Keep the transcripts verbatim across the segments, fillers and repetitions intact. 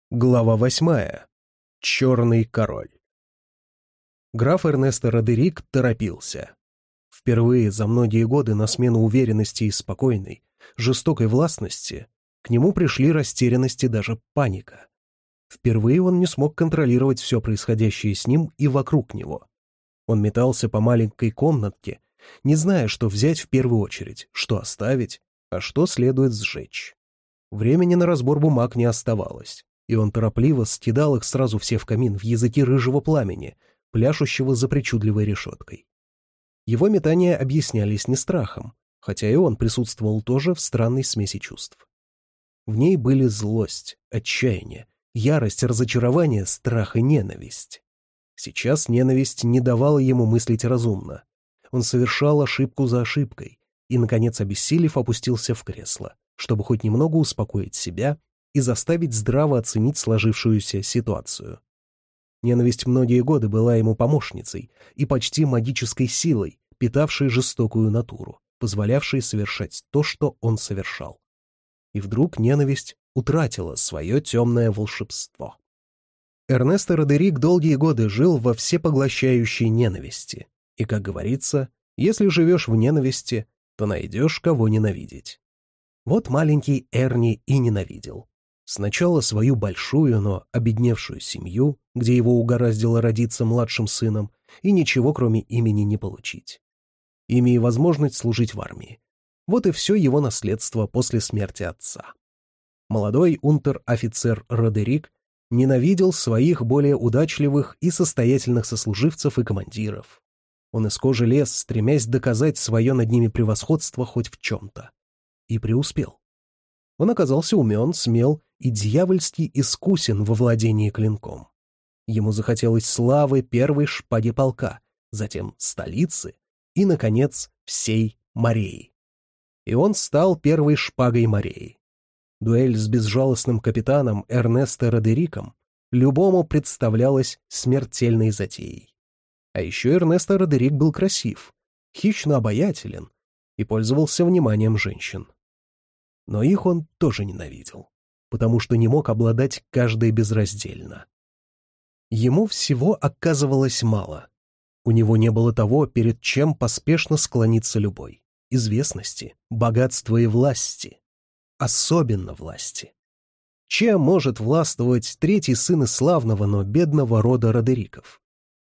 Глава восьмая. Черный король. Граф Эрнесто Родерик торопился. Впервые за многие годы на смену уверенности и спокойной, жестокой властности к нему пришли растерянность и даже паника. Впервые он не смог контролировать все происходящее с ним и вокруг него. Он метался по маленькой комнатке, не зная, что взять в первую очередь, что оставить, а что следует сжечь. Времени на разбор бумаг не оставалось, и он торопливо скидал их сразу все в камин в языки рыжего пламени, пляшущего за причудливой решеткой. Его метания объяснялись не страхом, хотя и он присутствовал тоже в странной смеси чувств. В ней были злость, отчаяние, ярость, разочарование, страх и ненависть. Сейчас ненависть не давала ему мыслить разумно. Он совершал ошибку за ошибкой и, наконец, обессилев, опустился в кресло, чтобы хоть немного успокоить себя и заставить здраво оценить сложившуюся ситуацию. Ненависть многие годы была ему помощницей и почти магической силой, питавшей жестокую натуру, позволявшей совершать то, что он совершал. И вдруг ненависть утратила свое темное волшебство. Эрнесто Родерик долгие годы жил во всепоглощающей ненависти. И, как говорится, если живешь в ненависти, то найдешь кого ненавидеть. Вот маленький Эрни и ненавидел. Сначала свою большую, но обедневшую семью, где его угораздило родиться младшим сыном, и ничего кроме имени не получить. Имя и возможность служить в армии. Вот и все его наследство после смерти отца. Молодой унтер-офицер Родерик ненавидел своих более удачливых и состоятельных сослуживцев и командиров. Он из кожи лез, стремясь доказать свое над ними превосходство хоть в чем-то. И преуспел. Он оказался умен, смел и дьявольски искусен во владении клинком. Ему захотелось славы первой шпаги полка, затем столицы и, наконец, всей Мореи. И он стал первой шпагой Мореи. Дуэль с безжалостным капитаном Эрнесто Родериком любому представлялась смертельной затеей. А еще Эрнесто Родерик был красив, хищно обаятелен и пользовался вниманием женщин. Но их он тоже ненавидел, потому что не мог обладать каждой безраздельно. Ему всего оказывалось мало. У него не было того, перед чем поспешно склониться любой. Известности, богатства и власти. Особенно власти. Чем может властвовать третий сын из славного, но бедного рода Родериков?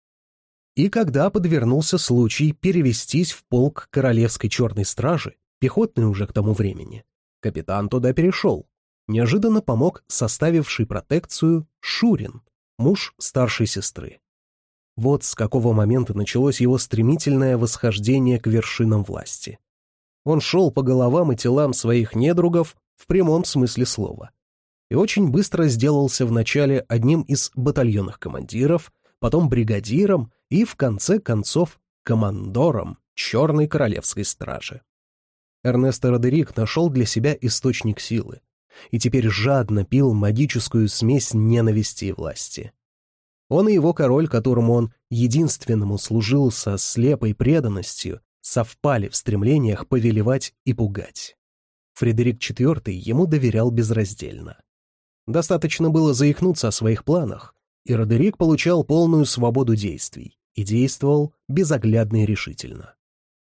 И когда подвернулся случай перевестись в полк королевской черной стражи, пехотный уже к тому времени, капитан туда перешел. Неожиданно помог составивший протекцию Шурин, муж старшей сестры. Вот с какого момента началось его стремительное восхождение к вершинам власти. Он шел по головам и телам своих недругов в прямом смысле слова. И очень быстро сделался вначале одним из батальонных командиров, потом бригадиром и, в конце концов, командором Черной королевской стражи. Эрнесто Родерик нашел для себя источник силы и теперь жадно пил магическую смесь ненависти и власти. Он и его король, которому он единственному служил со слепой преданностью, совпали в стремлениях повелевать и пугать. Фредерик четвёртый ему доверял безраздельно. Достаточно было заикнуться о своих планах, и Родерик получал полную свободу действий и действовал безоглядно и решительно.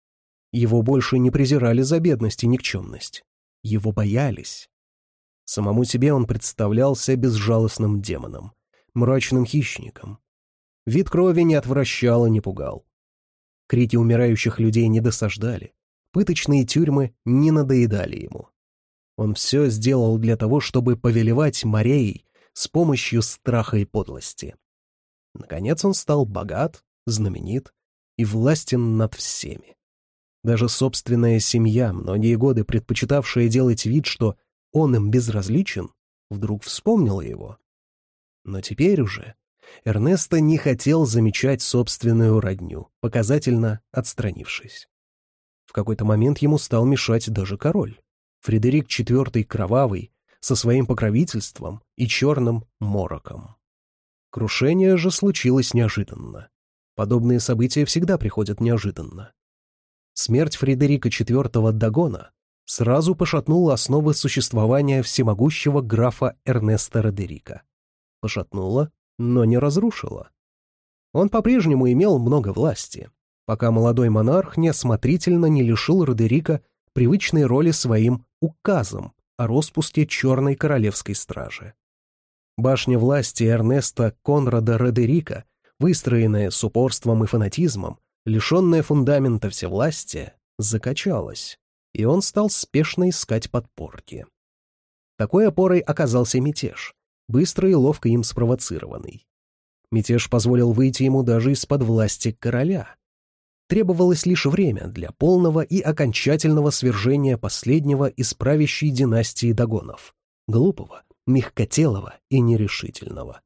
Его больше не презирали за бедность и никчемность. Его боялись. Самому себе он представлялся безжалостным демоном, мрачным хищником. Вид крови не отвращал и не пугал. Крики умирающих людей не досаждали, пыточные тюрьмы не надоедали ему. Он все сделал для того, чтобы повелевать Мореей с помощью страха и подлости. Наконец он стал богат, знаменит и властен над всеми. Даже собственная семья, многие годы предпочитавшая делать вид, что он им безразличен, вдруг вспомнила его. Но теперь уже Эрнесто не хотел замечать собственную родню, показательно отстранившись. В какой-то момент ему стал мешать даже король, Фредерик четвёртый Кровавый, со своим покровительством и черным мороком. Крушение же случилось неожиданно. Подобные события всегда приходят неожиданно. Смерть Фредерика четвёртого Дагона сразу пошатнула основы существования всемогущего графа Эрнесто Родерика. пошатнула, но не разрушила. Он по-прежнему имел много власти, пока молодой монарх неосмотрительно не лишил Родерика привычной роли своим указом о распуске Черной королевской стражи. Башня власти Эрнеста Конрада Родерика, выстроенная с упорством и фанатизмом, лишенная фундамента всевластия, закачалась, и он стал спешно искать подпорки. Такой опорой оказался мятеж, быстро и ловко им спровоцированный. Мятеж позволил выйти ему даже из-под власти короля. Требовалось лишь время для полного и окончательного свержения последнего из правящей династии Дагонов, глупого, мягкотелого и нерешительного.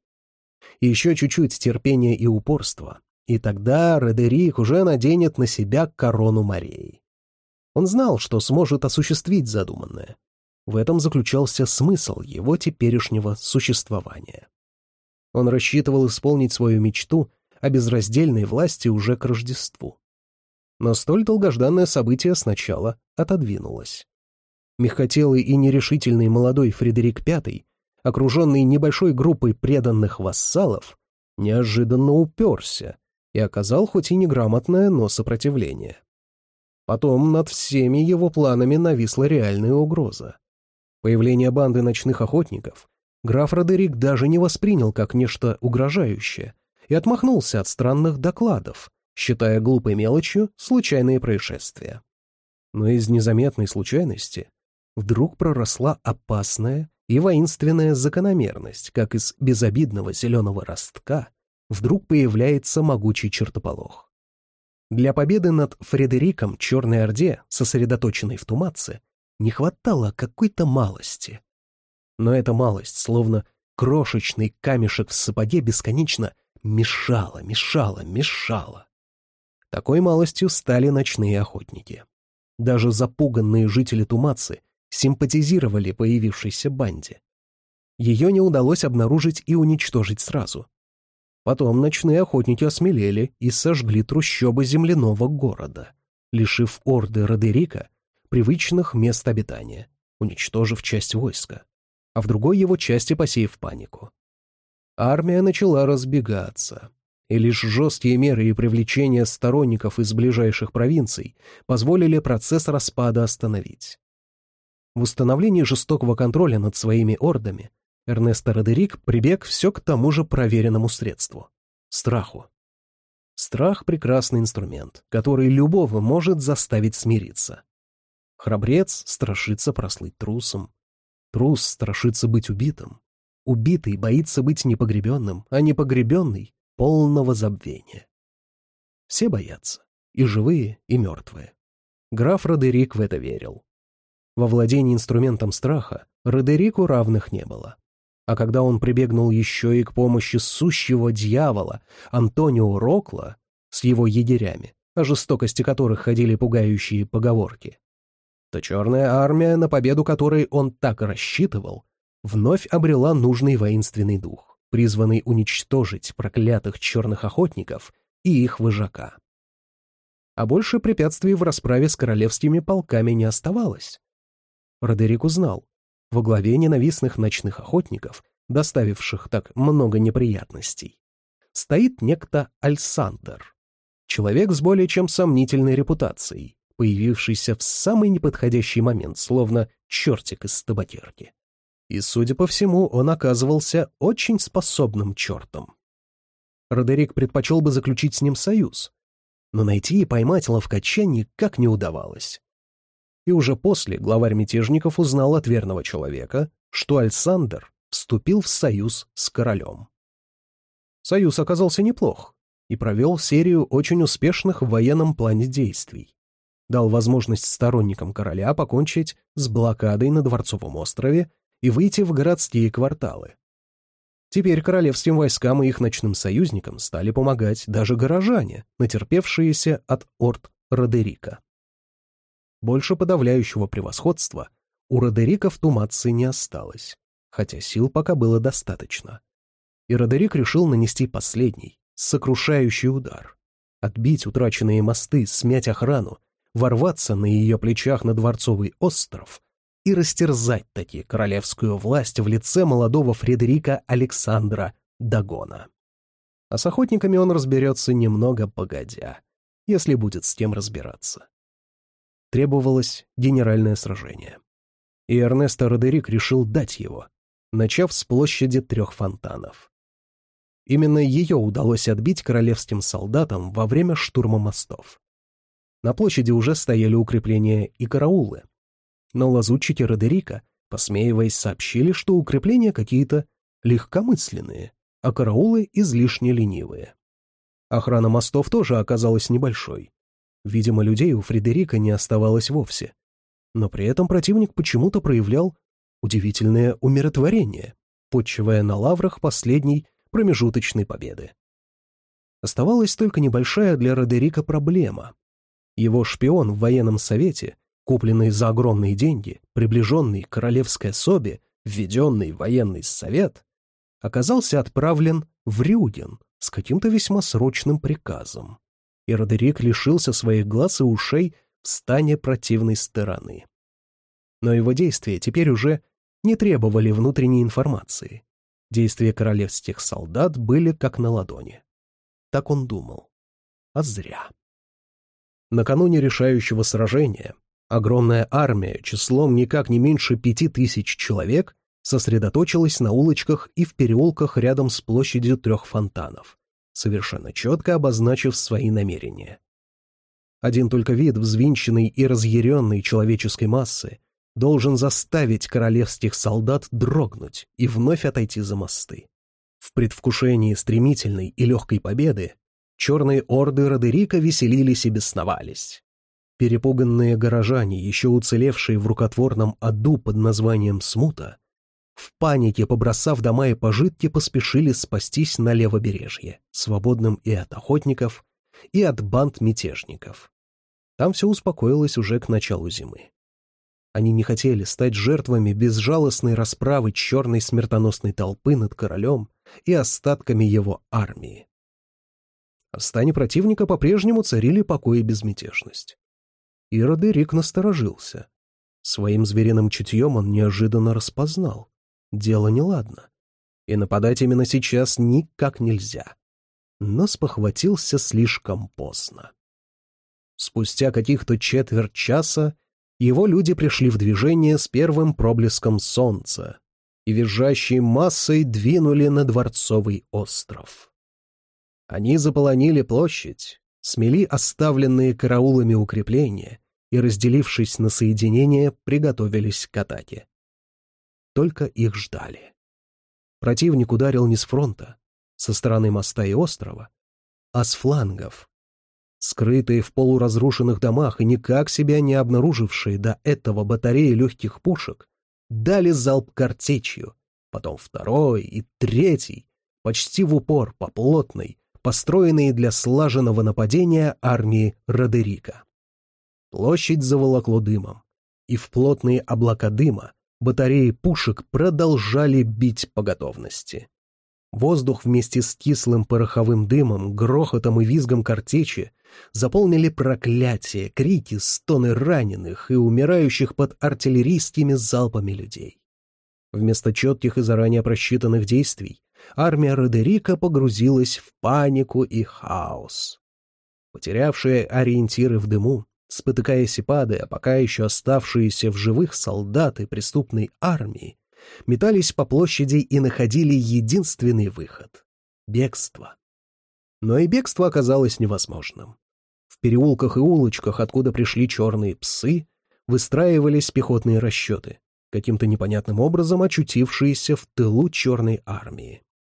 И еще чуть-чуть терпения и упорства, и тогда Родерик уже наденет на себя корону морей. Он знал, что сможет осуществить задуманное. В этом заключался смысл его теперешнего существования. Он рассчитывал исполнить свою мечту о безраздельной власти уже к Рождеству. Но столь долгожданное событие сначала отодвинулось. Мягкотелый и нерешительный молодой Фредерик Пятый, окруженный небольшой группой преданных вассалов, неожиданно уперся и оказал хоть и неграмотное, но сопротивление. Потом над всеми его планами нависла реальная угроза. Появление банды ночных охотников граф Родерик даже не воспринял как нечто угрожающее и отмахнулся от странных докладов, считая глупой мелочью случайные происшествия. Но из незаметной случайности вдруг проросла опасная и воинственная закономерность, как из безобидного зеленого ростка вдруг появляется могучий чертополох. Для победы над Фредериком Черной Орде, сосредоточенной в Тумаце, не хватало какой-то малости. Но эта малость, словно крошечный камешек в сапоге, бесконечно мешала, мешала, мешала. Такой малостью стали ночные охотники. Даже запуганные жители Тумацы симпатизировали появившейся банде. Ее не удалось обнаружить и уничтожить сразу. Потом ночные охотники осмелели и сожгли трущобы земляного города, лишив орды Родерика привычных мест обитания, уничтожив часть войска, а в другой его части посеяв панику. Армия начала разбегаться, и лишь жесткие меры и привлечение сторонников из ближайших провинций позволили процесс распада остановить. В установлении жестокого контроля над своими ордами Эрнесто Родерик прибег все к тому же проверенному средству — страху. Страх — прекрасный инструмент, который любого может заставить смириться. Храбрец страшится прослыть трусом, трус страшится быть убитым, убитый боится быть непогребенным, а непогребенный — полного забвения. Все боятся, и живые, и мертвые. Граф Родерик в это верил. Во владении инструментом страха Родерику равных не было. А когда он прибегнул еще и к помощи сущего дьявола Антонио Рокла с его егерями, о жестокости которых ходили пугающие поговорки, то черная армия, на победу которой он так рассчитывал, вновь обрела нужный воинственный дух, призванный уничтожить проклятых черных охотников и их вожака. А больше препятствий в расправе с королевскими полками не оставалось. Родерик узнал, во главе ненавистных ночных охотников, доставивших так много неприятностей, стоит некто Альсандер, человек с более чем сомнительной репутацией, появившийся в самый неподходящий момент, словно чертик из табакерки. И, судя по всему, он оказывался очень способным чертом. Родерик предпочел бы заключить с ним союз, но найти и поймать ловкача никак не удавалось. И уже после главарь мятежников узнал от верного человека, что Альсандер вступил в союз с королем. Союз оказался неплох и провел серию очень успешных в военном плане действий. Дал возможность сторонникам короля покончить с блокадой на Дворцовом острове и выйти в городские кварталы. Теперь королевским войскам и их ночным союзникам стали помогать даже горожане, натерпевшиеся от орд Родерика. Больше подавляющего превосходства у Родерика в Тумаце не осталось, хотя сил пока было достаточно. И Родерик решил нанести последний, сокрушающий удар, отбить утраченные мосты, смять охрану, ворваться на ее плечах на Дворцовый остров, и растерзать таки королевскую власть в лице молодого Фредерика Александра Дагона. А с охотниками он разберется немного погодя, если будет с кем разбираться. Требовалось генеральное сражение. И Эрнесто Родерик решил дать его, начав с площади трех фонтанов. Именно ее удалось отбить королевским солдатам во время штурма мостов. На площади уже стояли укрепления и караулы, но лазутчики Родерика, посмеиваясь, сообщили, что укрепления какие-то легкомысленные, а караулы излишне ленивые. Охрана мостов тоже оказалась небольшой. Видимо, людей у Фредерика не оставалось вовсе. Но при этом противник почему-то проявлял удивительное умиротворение, почивая на лаврах последней промежуточной победы. Оставалась только небольшая для Родерика проблема. Его шпион в военном совете, купленный за огромные деньги, приближенный к королевской особе, введенный в военный совет, оказался отправлен в Рюген с каким-то весьма срочным приказом, и Родерик лишился своих глаз и ушей в стане противной стороны. Но его действия теперь уже не требовали внутренней информации. Действия королевских солдат были как на ладони. Так он думал. А зря. Накануне решающего сражения огромная армия числом никак не меньше пяти тысяч человек сосредоточилась на улочках и в переулках рядом с площадью трех фонтанов, совершенно четко обозначив свои намерения. Один только вид взвинченной и разъяренной человеческой массы должен заставить королевских солдат дрогнуть и вновь отойти за мосты. В предвкушении стремительной и легкой победы черные орды Родерика веселились и бесновались. Перепуганные горожане, еще уцелевшие в рукотворном аду под названием Смута, в панике, побросав дома и пожитки, поспешили спастись на левобережье, свободным и от охотников, и от банд мятежников. Там все успокоилось уже к началу зимы. Они не хотели стать жертвами безжалостной расправы черной смертоносной толпы над королем и остатками его армии. В стане противника по-прежнему царили покой и безмятежность. И Родерик насторожился. Своим звериным чутьем он неожиданно распознал. Дело неладно. И нападать именно сейчас никак нельзя. Но спохватился слишком поздно. Спустя каких-то четверть часа его люди пришли в движение с первым проблеском солнца и визжащей массой двинули на Дворцовый остров. Они заполонили площадь, смели оставленные караулами укрепления и, разделившись на соединения, приготовились к атаке. Только их ждали. Противник ударил не с фронта, со стороны моста и острова, а с флангов. Скрытые в полуразрушенных домах и никак себя не обнаружившие до этого батареи легких пушек дали залп картечью, потом второй и третий, почти в упор по плотной, построенной для слаженного нападения армии Родерика. Площадь заволокло дымом, и в плотные облака дыма батареи пушек продолжали бить по готовности. Воздух вместе с кислым пороховым дымом, грохотом и визгом картечи заполнили проклятия, крики, стоны раненых и умирающих под артиллерийскими залпами людей. Вместо четких и заранее просчитанных действий армия Родерика погрузилась в панику и хаос. Потерявшие ориентиры в дыму, спотыкаясь и падая, пока еще оставшиеся в живых солдаты преступной армии метались по площади и находили единственный выход — бегство. Но и бегство оказалось невозможным. В переулках и улочках, откуда пришли черные псы, выстраивались пехотные расчеты, каким-то непонятным образом очутившиеся в тылу черной армии.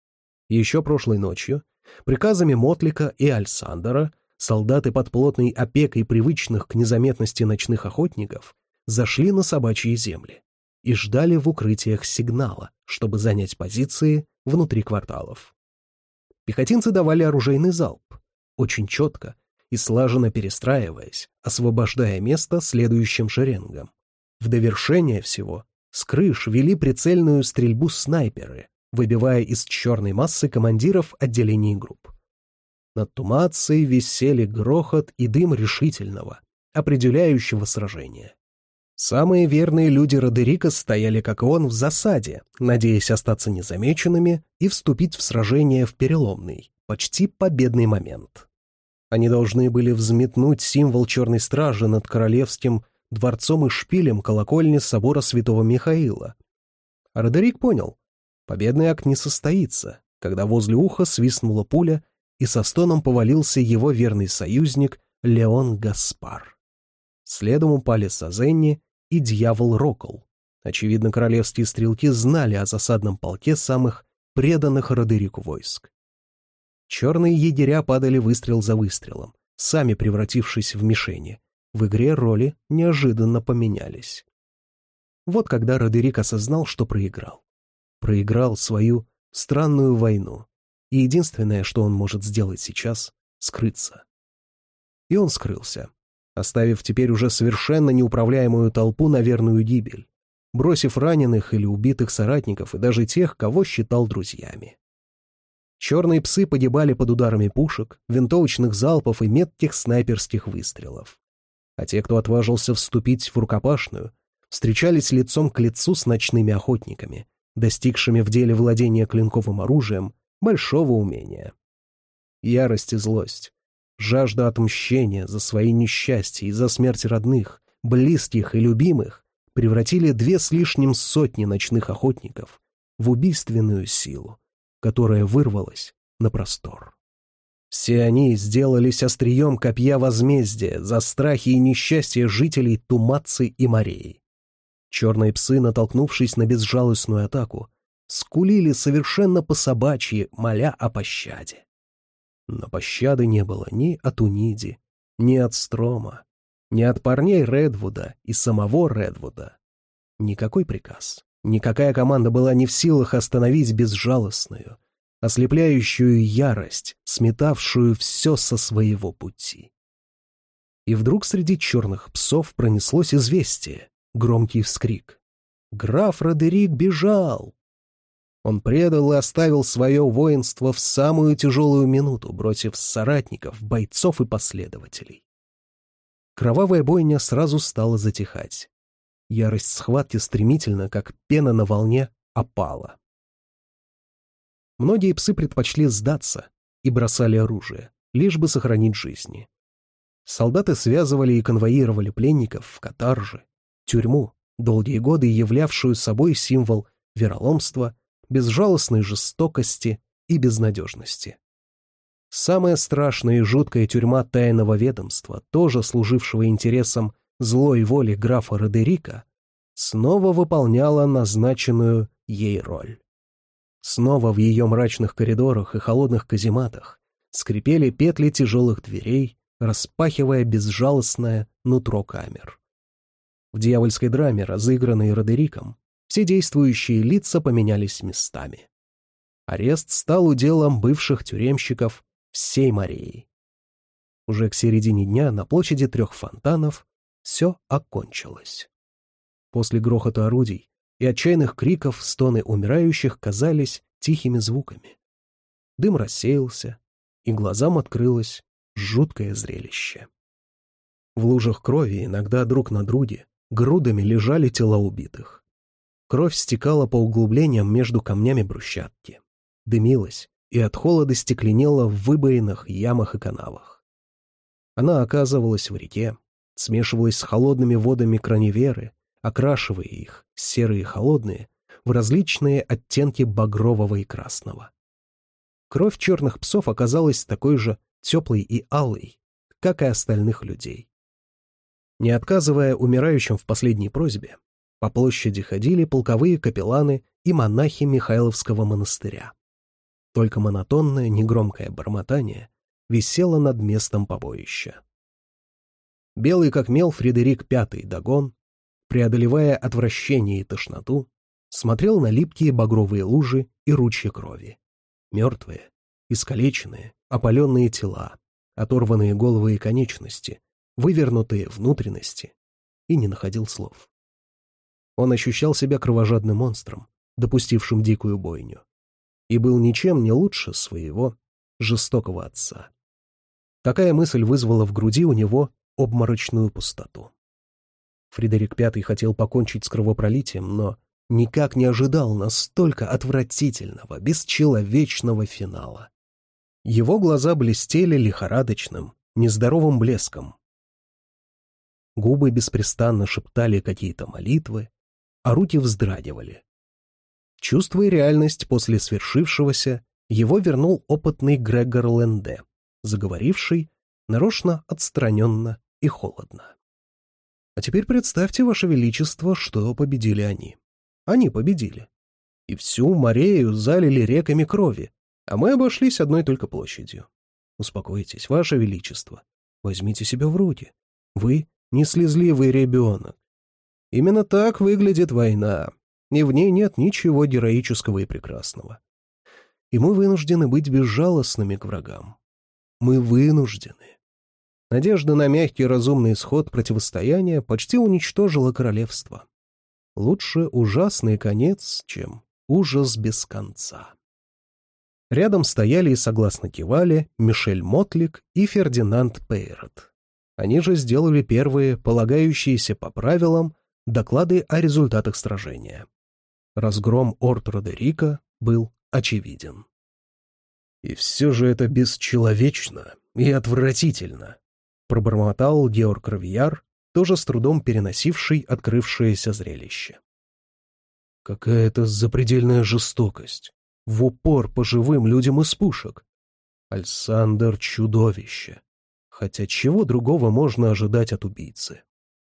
Еще прошлой ночью приказами Мотлика и Альсандера солдаты под плотной опекой привычных к незаметности ночных охотников зашли на собачьи земли и ждали в укрытиях сигнала, чтобы занять позиции внутри кварталов. Пехотинцы давали оружейный залп, очень четко и слаженно перестраиваясь, освобождая место следующим шеренгам. В довершение всего с крыш вели прицельную стрельбу снайперы, выбивая из черной массы командиров отделений групп. Над Тумацией висели грохот и дым решительного, определяющего сражение. Самые верные люди Родерика стояли, как и он, в засаде, надеясь остаться незамеченными и вступить в сражение в переломный, почти победный момент. Они должны были взметнуть символ Черной Стражи над королевским дворцом и шпилем колокольни собора Святого Михаила. А Родерик понял, победный акт не состоится, когда возле уха свистнула пуля, и со стоном повалился его верный союзник Леон Гаспар. Следом упали Сазенни и дьявол Рокол. Очевидно, королевские стрелки знали о засадном полке самых преданных Родерику войск. Черные егеря падали выстрел за выстрелом, сами превратившись в мишени. В игре роли неожиданно поменялись. Вот когда Родерик осознал, что проиграл. Проиграл свою странную войну, и единственное, что он может сделать сейчас — скрыться. И он скрылся, оставив теперь уже совершенно неуправляемую толпу на верную гибель, бросив раненых или убитых соратников и даже тех, кого считал друзьями. Черные псы погибали под ударами пушек, винтовочных залпов и метких снайперских выстрелов. А те, кто отважился вступить в рукопашную, встречались лицом к лицу с ночными охотниками, достигшими в деле владения клинковым оружием большого умения. Ярость и злость, жажда отмщения за свои несчастья и за смерть родных, близких и любимых превратили две с лишним сотни ночных охотников в убийственную силу, которая вырвалась на простор. Все они сделались острием копья возмездия за страхи и несчастья жителей Тумацы и морей. Черные псы, натолкнувшись на безжалостную атаку, скулили совершенно по-собачьи, моля о пощаде. Но пощады не было ни от Униди, ни от Строма, ни от парней Редвуда и самого Редвуда. Никакой приказ, никакая команда была не в силах остановить безжалостную, ослепляющую ярость, сметавшую все со своего пути. И вдруг среди черных псов пронеслось известие, громкий вскрик. Граф Родерик бежал! Он предал и оставил свое воинство в самую тяжелую минуту, бросив соратников, бойцов и последователей. Кровавая бойня сразу стала затихать. Ярость схватки стремительно, как пена на волне, опала. Многие псы предпочли сдаться и бросали оружие, лишь бы сохранить жизни. Солдаты связывали и конвоировали пленников в каторжи, тюрьму, долгие годы являвшую собой символ вероломства, безжалостной жестокости и безнадежности. Самая страшная и жуткая тюрьма тайного ведомства, тоже служившего интересам злой воли графа Родерика, снова выполняла назначенную ей роль. Снова в ее мрачных коридорах и холодных казематах скрипели петли тяжелых дверей, распахивая безжалостное нутро камер. В дьявольской драме, разыгранной Родериком, все действующие лица поменялись местами. Арест стал уделом бывших тюремщиков всей Морей. Уже к середине дня на площади трех фонтанов все окончилось. После грохота орудий и отчаянных криков стоны умирающих казались тихими звуками. Дым рассеялся, и глазам открылось жуткое зрелище. В лужах крови, иногда друг на друге, грудами лежали тела убитых. Кровь стекала по углублениям между камнями брусчатки, дымилась и от холода стекленела в выбоинах, ямах и канавах. Она оказывалась в реке, смешивалась с холодными водами Краневеры, окрашивая их, серые и холодные, в различные оттенки багрового и красного. Кровь черных псов оказалась такой же теплой и алой, как и остальных людей. Не отказывая умирающим в последней просьбе, по площади ходили полковые капелланы и монахи Михайловского монастыря. Только монотонное, негромкое бормотание висело над местом побоища. Белый как мел Фредерик Пятый Дагон, преодолевая отвращение и тошноту, смотрел на липкие багровые лужи и ручья крови. Мертвые, искалеченные, опаленные тела, оторванные головы и конечности, вывернутые внутренности, и не находил слов. Он ощущал себя кровожадным монстром, допустившим дикую бойню, и был ничем не лучше своего жестокого отца. Такая мысль вызвала в груди у него обморочную пустоту. Фредерик Пятый хотел покончить с кровопролитием, но никак не ожидал настолько отвратительного, бесчеловечного финала. Его глаза блестели лихорадочным, нездоровым блеском. Губы беспрестанно шептали какие-то молитвы, а руки вздрагивали. Чувствуя реальность после свершившегося, его вернул опытный Грегор Ленде, заговоривший нарочно отстраненно и холодно. А теперь представьте, Ваше Величество, что победили они. Они победили. И всю Морею залили реками крови, а мы обошлись одной только площадью. Успокойтесь, Ваше Величество. Возьмите себя в руки. Вы не слезливый ребенок. Именно так выглядит война, и в ней нет ничего героического и прекрасного. И мы вынуждены быть безжалостными к врагам. Мы вынуждены. Надежда на мягкий разумный исход противостояния почти уничтожила королевство. Лучше ужасный конец, чем ужас без конца. Рядом стояли и согласно кивали Мишель Мотлик и Фердинанд Пейрот. Они же сделали первые, полагающиеся по правилам, доклады о результатах сражения. Разгром Орд Родерика был очевиден. «И все же это бесчеловечно и отвратительно», — пробормотал Георг Равияр, тоже с трудом переносивший открывшееся зрелище. «Какая-то запредельная жестокость, в упор по живым людям из пушек. Альсандер — чудовище, хотя чего другого можно ожидать от убийцы?»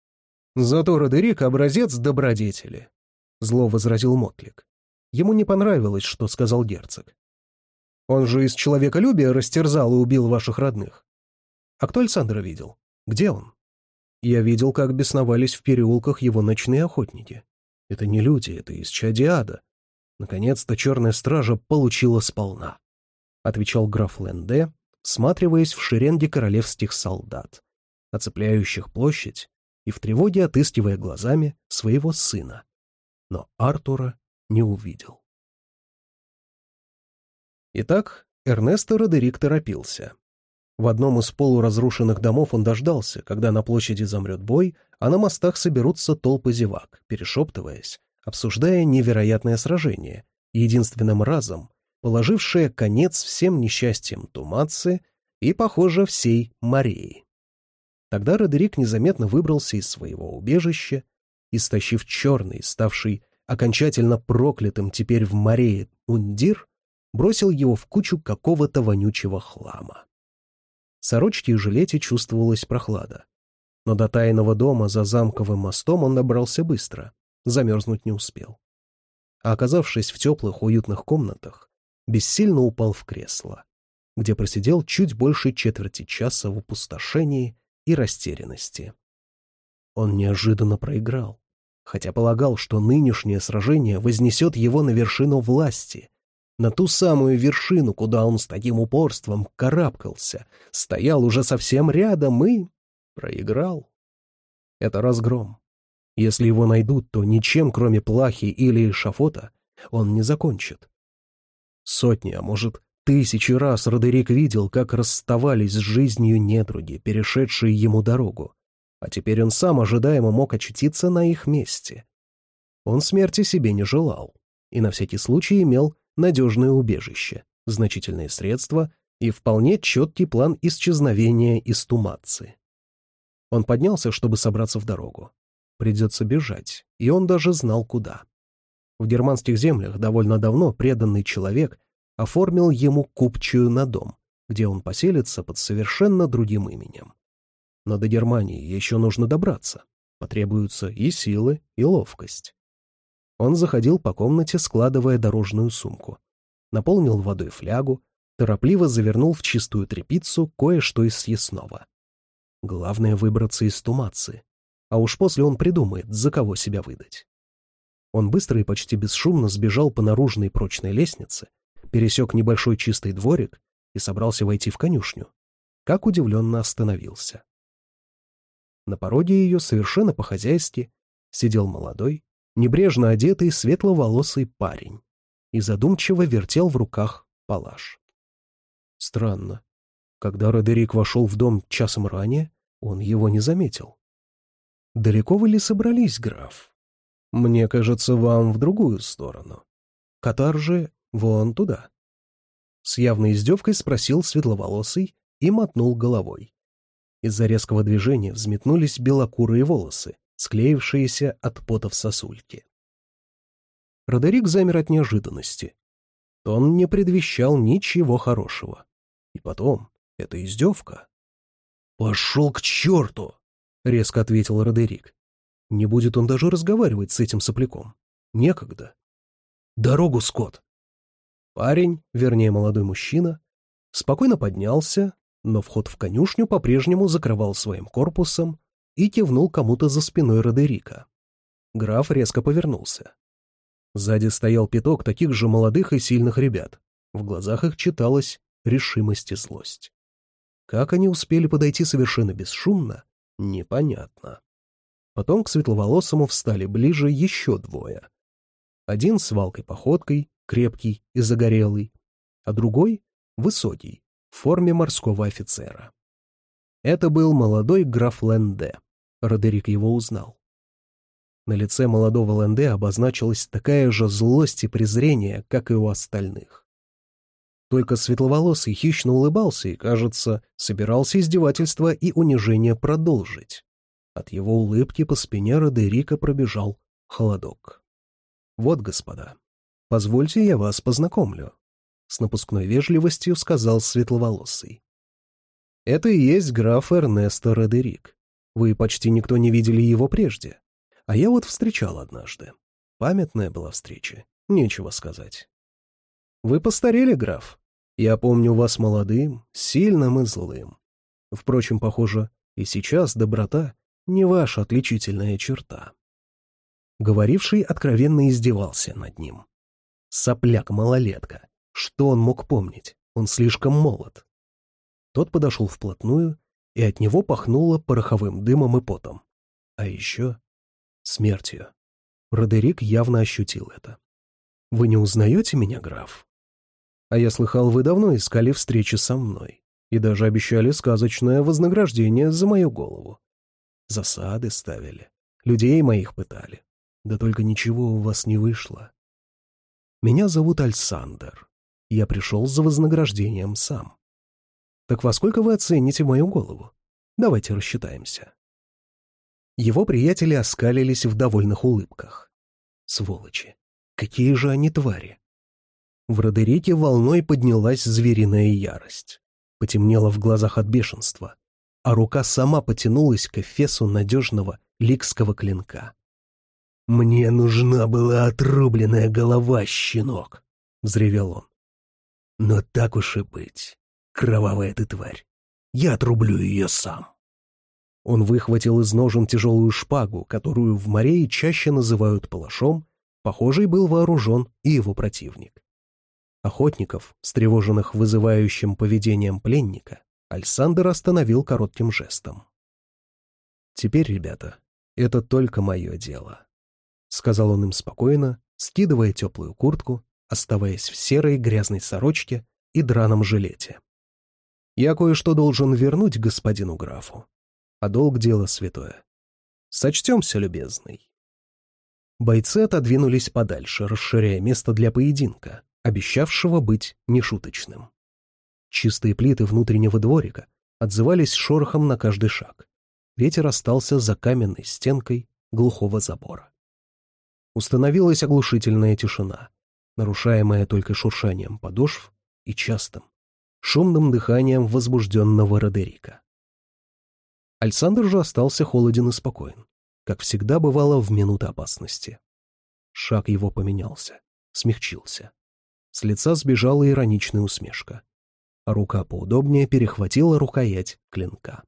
«Зато Родерик — образец добродетели», — зло возразил Мотлик. Ему не понравилось, что сказал герцог. «Он же из человеколюбия растерзал и убил ваших родных. А кто Альсандра видел? Где он? Я видел, как бесновались в переулках его ночные охотники. Это не люди, это исчадие ада. Наконец-то черная стража получила сполна», — отвечал граф Ленде, всматриваясь в шеренги королевских солдат, оцепляющих площадь и в тревоге отыскивая глазами своего сына. Но Артура не увидел. Итак, Эрнесто Родерик торопился. В одном из полуразрушенных домов он дождался, когда на площади замрет бой, а на мостах соберутся толпы зевак, перешептываясь, обсуждая невероятное сражение, единственным разом положившее конец всем несчастьям Тумацы и, похоже, всей Мореи. Тогда Родерик незаметно выбрался из своего убежища и, стащив черный, ставший окончательно проклятым теперь в Морее мундир, бросил его в кучу какого-то вонючего хлама. В сорочке и жилете чувствовалась прохлада. Но до тайного дома за замковым мостом он добрался быстро, замерзнуть не успел. А оказавшись в теплых уютных комнатах, бессильно упал в кресло, где просидел чуть больше четверти часа в опустошении и растерянности. Он неожиданно проиграл, хотя полагал, что нынешнее сражение вознесет его на вершину власти, на ту самую вершину, куда он с таким упорством карабкался, стоял уже совсем рядом и проиграл. Это разгром. Если его найдут, то ничем, кроме плахи или эшафота, он не закончит. Сотни, а может, тысячи раз Родерик видел, как расставались с жизнью недруги, перешедшие ему дорогу, а теперь он сам ожидаемо мог очутиться на их месте. Он смерти себе не желал и на всякий случай имел надежное убежище, значительные средства и вполне четкий план исчезновения из Тумацы. Он поднялся, чтобы собраться в дорогу. Придется бежать, и он даже знал, куда. В германских землях довольно давно преданный человек оформил ему купчую на дом, где он поселится под совершенно другим именем. Но до Германии еще нужно добраться. Потребуются и силы, и ловкость. Он заходил по комнате, складывая дорожную сумку. Наполнил водой флягу, торопливо завернул в чистую тряпицу кое-что из съестного. Главное — выбраться из Тумацы, а уж после он придумает, за кого себя выдать. Он быстро и почти бесшумно сбежал по наружной прочной лестнице, пересек небольшой чистый дворик и собрался войти в конюшню, как удивленно остановился. На пороге ее совершенно по-хозяйски сидел молодой, небрежно одетый светловолосый парень и задумчиво вертел в руках палаш. Странно. Когда Родерик вошел в дом часом ранее, он его не заметил. «Далеко вы ли собрались, граф? Мне кажется, вам в другую сторону. Катар же вон туда». С явной издевкой спросил светловолосый и мотнул головой. Из-за резкого движения взметнулись белокурые волосы, склеившиеся от пота в сосульки. Родерик замер от неожиданности. Он не предвещал ничего хорошего. И потом, это издевка. «Пошел к черту!» — резко ответил Родерик. Не будет он даже разговаривать с этим сопляком. Некогда. «Дорогу, Скотт!» Парень, вернее молодой мужчина, спокойно поднялся, но вход в конюшню по-прежнему закрывал своим корпусом и кивнул кому-то за спиной Родерика. Граф резко повернулся. Сзади стоял пяток таких же молодых и сильных ребят. В глазах их читалась решимость и злость. Как они успели подойти совершенно бесшумно, непонятно. Потом к светловолосому встали ближе еще двое. Один с валкой походкой, крепкий и загорелый, а другой — высокий, в форме морского офицера. Это был молодой граф Ленде. Родерик его узнал. На лице молодого Ленде обозначилась такая же злость и презрение, как и у остальных. Только светловолосый хищно улыбался и, кажется, собирался издевательства и унижение продолжить. От его улыбки по спине Родерика пробежал холодок. «Вот, господа, позвольте я вас познакомлю», — с напускной вежливостью сказал светловолосый. «Это и есть граф Эрнесто Родерик. Вы почти никто не видели его прежде. А я вот встречал однажды. Памятная была встреча, нечего сказать. Вы постарели, граф. Я помню вас молодым, сильным и злым. Впрочем, похоже, и сейчас доброта не ваша отличительная черта». Говоривший откровенно издевался над ним. Сопляк-малолетка. Что он мог помнить? Он слишком молод. Тот подошел вплотную, и от него пахнуло пороховым дымом и потом. А еще смертью. Родерик явно ощутил это. «Вы не узнаете меня, граф? А я слыхал, вы давно искали встречи со мной и даже обещали сказочное вознаграждение за мою голову. Засады ставили, людей моих пытали. Да только ничего у вас не вышло. Меня зовут Альсандер. Я пришел за вознаграждением сам. Так во сколько вы оцените мою голову? Давайте рассчитаемся». Его приятели оскалились в довольных улыбках. Сволочи! Какие же они твари! В Родерике волной поднялась звериная ярость. Потемнело в глазах от бешенства, а рука сама потянулась к эфесу надежного ликского клинка. «Мне нужна была отрубленная голова, щенок!» — взревел он. «Но так уж и быть, кровавая ты тварь, я отрублю ее сам». Он выхватил из ножен тяжелую шпагу, которую в морее чаще называют палашом. Похожий был вооружен и его противник. Охотников, встревоженных вызывающим поведением пленника, Альсандер остановил коротким жестом. «Теперь, ребята, это только мое дело», — сказал он им спокойно, скидывая теплую куртку, оставаясь в серой грязной сорочке и драном жилете. «Я кое-что должен вернуть господину графу, а долг — дело святое. Сочтемся, любезный». Бойцы отодвинулись подальше, расширяя место для поединка, обещавшего быть нешуточным. Чистые плиты внутреннего дворика отзывались шорохом на каждый шаг. Ветер остался за каменной стенкой глухого забора. Установилась оглушительная тишина, нарушаемая только шуршанием подошв и частым, шумным дыханием возбужденного Родерика. Альсандер же остался холоден и спокоен, как всегда бывало в минуты опасности. Шаг его поменялся, смягчился. С лица сбежала ироничная усмешка, а рука поудобнее перехватила рукоять клинка.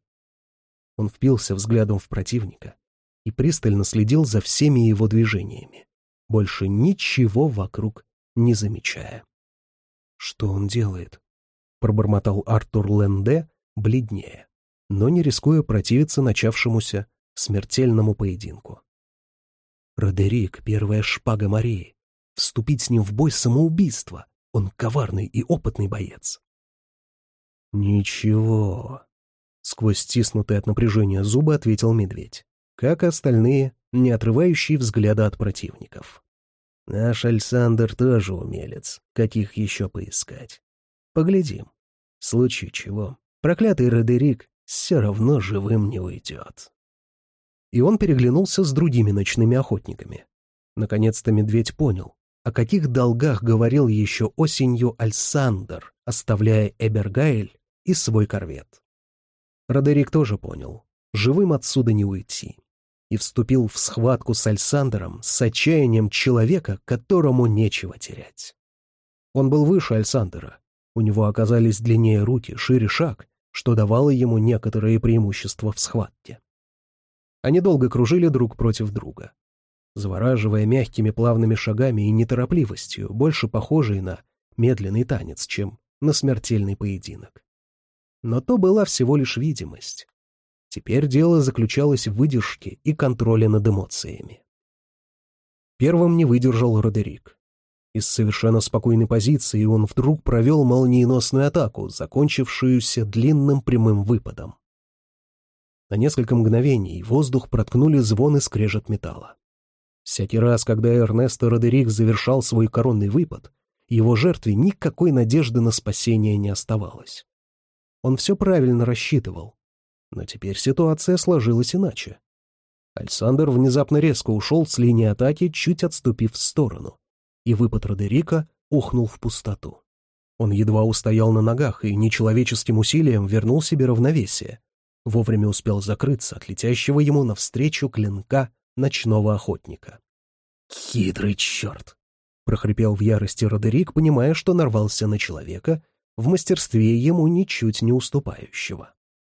Он впился взглядом в противника и пристально следил за всеми его движениями, больше ничего вокруг не замечая. «Что он делает?» — пробормотал Артур Ленде, бледнее, но не рискуя противиться начавшемуся смертельному поединку. «Родерик — первая шпага Марии. Вступить с ним в бой — самоубийство. Он коварный и опытный боец». «Ничего», — сквозь стиснутые от напряжения зубы ответил медведь. как и остальные, не отрывающие взгляда от противников. Наш Альсандр тоже умелец, каких еще поискать. Поглядим. В случае чего, проклятый Родерик все равно живым не уйдет. И он переглянулся с другими ночными охотниками. Наконец-то медведь понял, о каких долгах говорил еще осенью Альсандр, оставляя Эбергайль и свой корвет. Родерик тоже понял, живым отсюда не уйти, и вступил в схватку с Альсандром с отчаянием человека, которому нечего терять. Он был выше Альсандра, у него оказались длиннее руки, шире шаг, что давало ему некоторые преимущества в схватке. Они долго кружили друг против друга, завораживая мягкими плавными шагами и неторопливостью, больше похожей на медленный танец, чем на смертельный поединок. Но то была всего лишь видимость. Теперь дело заключалось в выдержке и контроле над эмоциями. Первым не выдержал Родерик. Из совершенно спокойной позиции он вдруг провел молниеносную атаку, закончившуюся длинным прямым выпадом. На несколько мгновений воздух проткнули звон и скрежет металла. Всякий раз, когда Эрнесто Родерик завершал свой коронный выпад, его жертве никакой надежды на спасение не оставалось. Он все правильно рассчитывал, но теперь ситуация сложилась иначе. Альсандр внезапно резко ушел с линии атаки, чуть отступив в сторону, и выпад Родерика ухнул в пустоту. Он едва устоял на ногах и нечеловеческим усилием вернул себе равновесие. Вовремя успел закрыться от летящего ему навстречу клинка ночного охотника. «Хитрый черт!» — прохрипел в ярости Родерик, понимая, что нарвался на человека, в мастерстве ему ничуть не уступающего.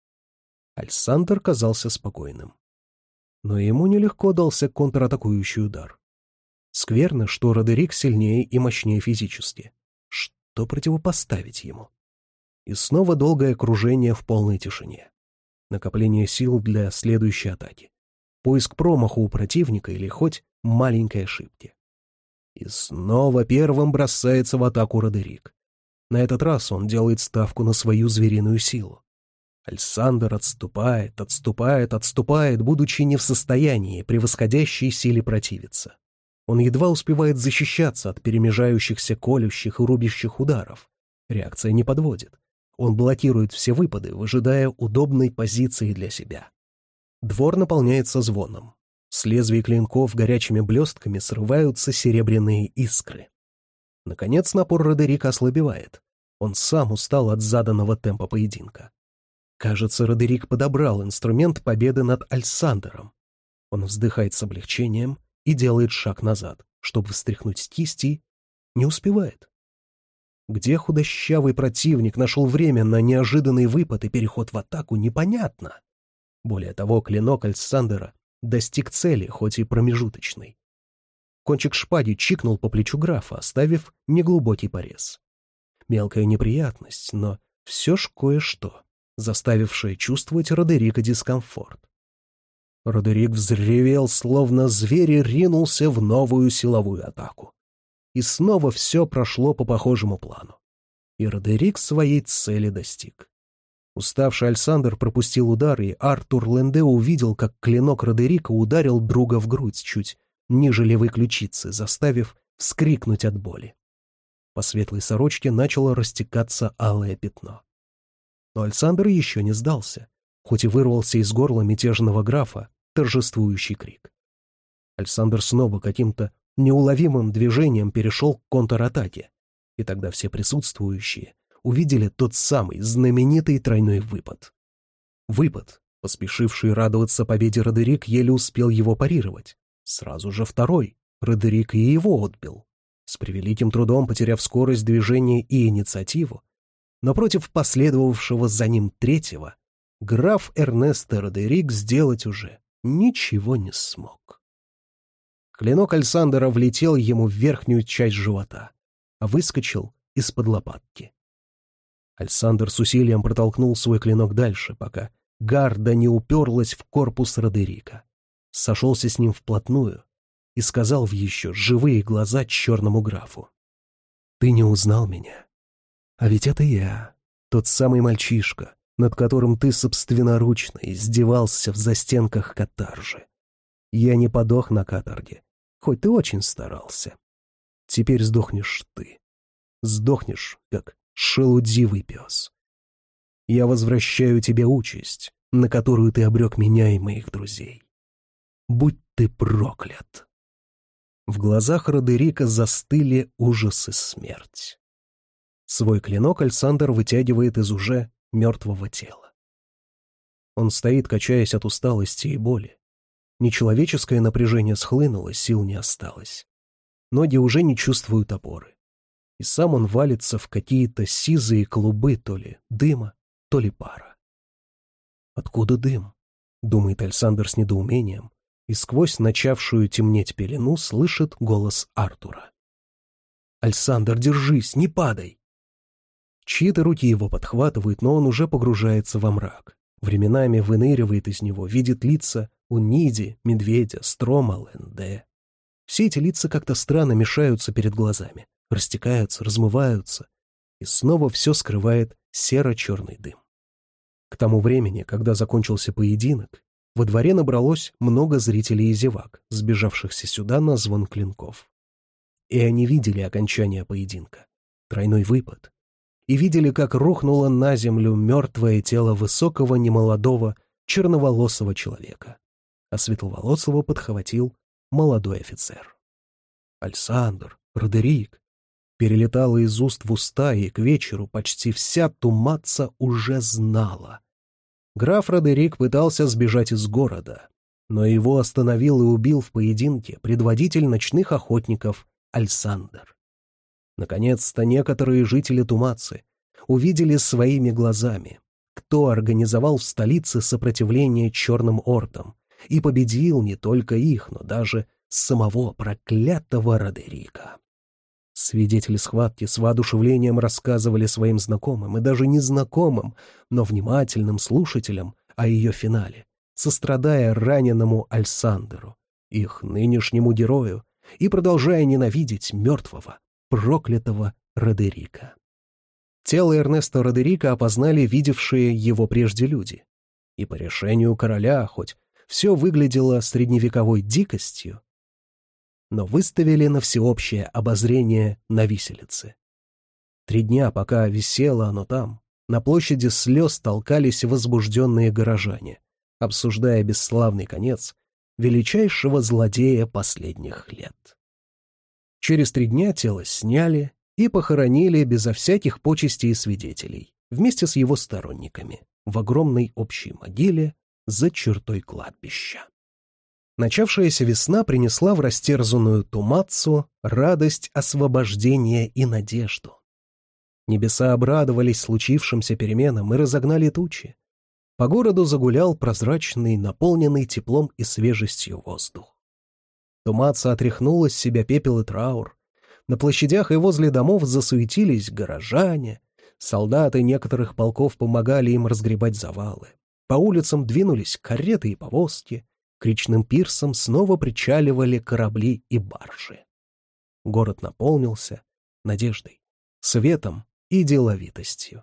Альсандр казался спокойным. Но ему нелегко дался контратакующий удар. Скверно, что Родерик сильнее и мощнее физически. Что противопоставить ему? И снова долгое кружение в полной тишине. Накопление сил для следующей атаки. Поиск промаха у противника или хоть маленькой ошибки. И снова первым бросается в атаку Родерик. На этот раз он делает ставку на свою звериную силу. Альсандр отступает, отступает, отступает, будучи не в состоянии превосходящей силе противиться. Он едва успевает защищаться от перемежающихся колющих и рубящих ударов. Реакция не подводит. Он блокирует все выпады, выжидая удобной позиции для себя. Двор наполняется звоном. С лезвий клинков горячими блестками срываются серебряные искры. Наконец напор Родерика ослабевает. Он сам устал от заданного темпа поединка. Кажется, Родерик подобрал инструмент победы над Альсандером. Он вздыхает с облегчением и делает шаг назад, чтобы встряхнуть кисти, не успевает. Где худощавый противник нашел время на неожиданный выпад и переход в атаку, непонятно. Более того, клинок Альсандера достиг цели, хоть и промежуточной. Кончик шпаги чикнул по плечу графа, оставив неглубокий порез. Мелкая неприятность, но все ж кое-что, заставившее чувствовать Родерика дискомфорт. Родерик взревел, словно зверь, и ринулся в новую силовую атаку. И снова все прошло по похожему плану. И Родерик своей цели достиг. Уставший Альсандр пропустил удар, и Артур Ленде увидел, как клинок Родерика ударил друга в грудь чуть ниже левой ключицы, заставив вскрикнуть от боли. По светлой сорочке начало растекаться алое пятно. Но Альсандр еще не сдался, хоть и вырвался из горла мятежного графа торжествующий крик. Альсандр снова каким-то неуловимым движением перешел к контратаке, и тогда все присутствующие увидели тот самый знаменитый тройной выпад. Выпад, поспешивший радоваться победе Родерик, еле успел его парировать. Сразу же второй Родерик и его отбил, с превеликим трудом потеряв скорость движения и инициативу, но против последовавшего за ним третьего граф Эрнесто Родерик сделать уже ничего не смог. Клинок Альсандера влетел ему в верхнюю часть живота, а выскочил из-под лопатки. Альсандр с усилием протолкнул свой клинок дальше, пока гарда не уперлась в корпус Родерика, сошелся с ним вплотную и сказал в еще живые глаза черному графу: «Ты не узнал меня? А ведь это я, тот самый мальчишка, над которым ты собственноручно издевался в застенках Катаржи. Я не подох на каторге, хоть ты очень старался. Теперь сдохнешь ты. Сдохнешь, как шелудивый пес. Я возвращаю тебе участь, на которую ты обрек меня и моих друзей. Будь ты проклят!» В глазах Родерика застыли ужас и смерть. Свой клинок Альсандр вытягивает из уже мертвого тела. Он стоит, качаясь от усталости и боли. Нечеловеческое напряжение схлынуло, сил не осталось. Ноги уже не чувствуют опоры. И сам он валится в какие-то сизые клубы то ли дыма, то ли пара. «Откуда дым?» — думает Альсандр с недоумением, и сквозь начавшую темнеть пелену слышит голос Артура. «Альсандр, держись, не падай!» Чьи-то руки его подхватывают, но он уже погружается во мрак. Временами выныривает из него, видит лица Униди, Медведя, Строма, Ленде. Все эти лица как-то странно мешаются перед глазами, растекаются, размываются, и снова все скрывает серо-черный дым. К тому времени, когда закончился поединок, во дворе набралось много зрителей и зевак, сбежавшихся сюда на звон клинков. И они видели окончание поединка, тройной выпад, и видели, как рухнуло на землю мертвое тело высокого немолодого черноволосого человека, а светловолосого подхватил молодой офицер. Альсандр, Родерик. Перелетала из уст в уста, и к вечеру почти вся Тумаца уже знала. Граф Родерик пытался сбежать из города, но его остановил и убил в поединке предводитель ночных охотников Альсандр. Наконец-то некоторые жители Тумацы увидели своими глазами, кто организовал в столице сопротивление черным ордам и победил не только их, но даже самого проклятого Родерика. Свидетели схватки с воодушевлением рассказывали своим знакомым и даже незнакомым, но внимательным слушателям о ее финале, сострадая раненому Альсандеру, их нынешнему герою, и продолжая ненавидеть мертвого, проклятого Родерика. Тело Эрнеста Родерика опознали видевшие его прежде люди, и по решению короля, хоть все выглядело средневековой дикостью, но выставили на всеобщее обозрение на виселице. Три дня, пока висело оно там, на площади слез толкались возбужденные горожане, обсуждая бесславный конец величайшего злодея последних лет. Через три дня тело сняли и похоронили безо всяких почестей и свидетелей, вместе с его сторонниками, в огромной общей могиле за чертой кладбища. Начавшаяся весна принесла в растерзанную Тумацу радость освобождения и надежду. Небеса обрадовались случившимся переменам и разогнали тучи. По городу загулял прозрачный, наполненный теплом и свежестью воздух. Тумаца отряхнула с себя пепел и траур. На площадях и возле домов засуетились горожане. Солдаты некоторых полков помогали им разгребать завалы. По улицам двинулись кареты и повозки. К речным пирсам снова причаливали корабли и баржи. Город наполнился надеждой, светом и деловитостью.